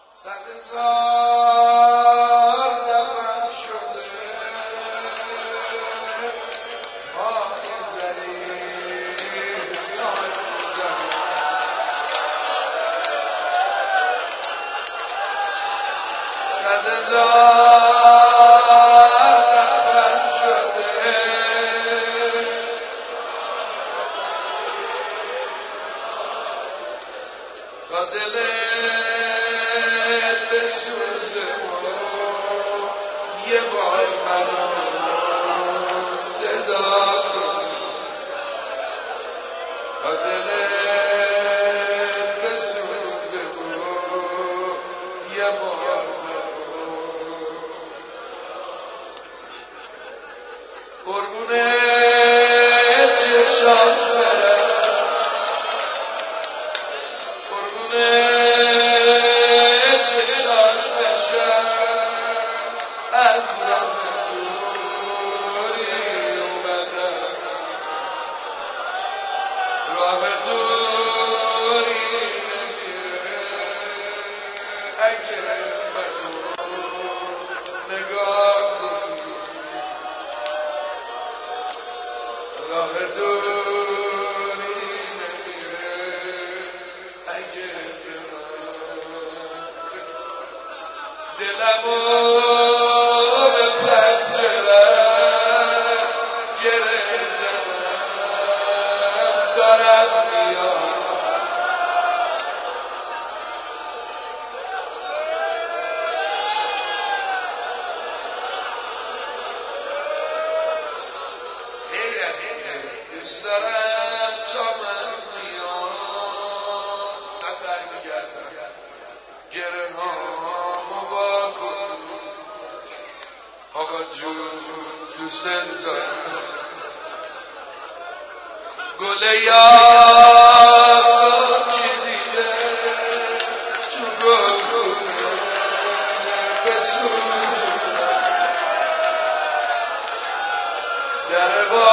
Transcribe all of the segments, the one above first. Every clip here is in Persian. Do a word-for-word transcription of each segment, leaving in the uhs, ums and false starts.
صد هزار دفن شده پای ظریف نان زده صد هزار دفن شده تا دل بسوزه یه بار منو صدا کن تا دل بسوزه یه بار منو قربونه چشات برم قربونه چشات بشم از راه دوری اومدم راه دوری نمیره اگه منو نگاه کنی راه دوری نمیره اگه دلمو به پنجرم گره زدم دارم میام غیر از این دوست دارم تا من میام من برمیگردم گره هامو وا کن آقا جون دوست دارم گل یاساس چیزیده تو گل خونه بسوزه در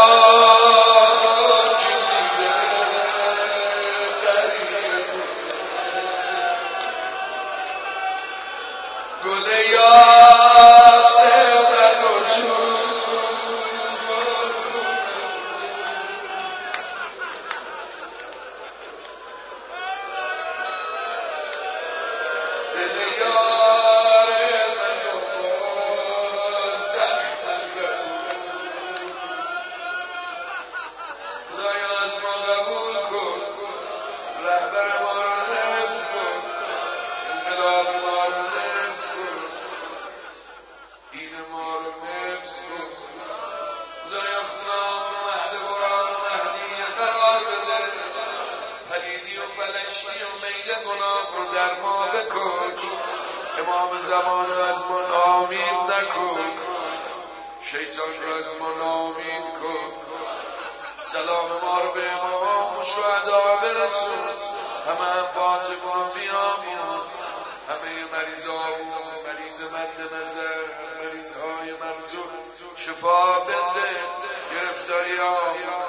باغ چیزیده غریبه گل یاسه منو جون دل یار منو باز دست نزد خدایا از ما قبول کن رهبر ما رو حفظ کن انقلاب ما رو حفظ کن دین ما رو حفظ کن خدایا خونام رو مهد قرآن و مهدی قرار بده پلیدی و پلشتی و میل گناه رو در ما بکن امام زمان رو از ما ناامید نکن شیطان رو از ما ناامید کن سلام ما رو به امام و شهدا برسون همه هم فاطمه بیامون همه مریضامون مریض مد نظر مریض های مرزوق شفا بده گرفتاری ها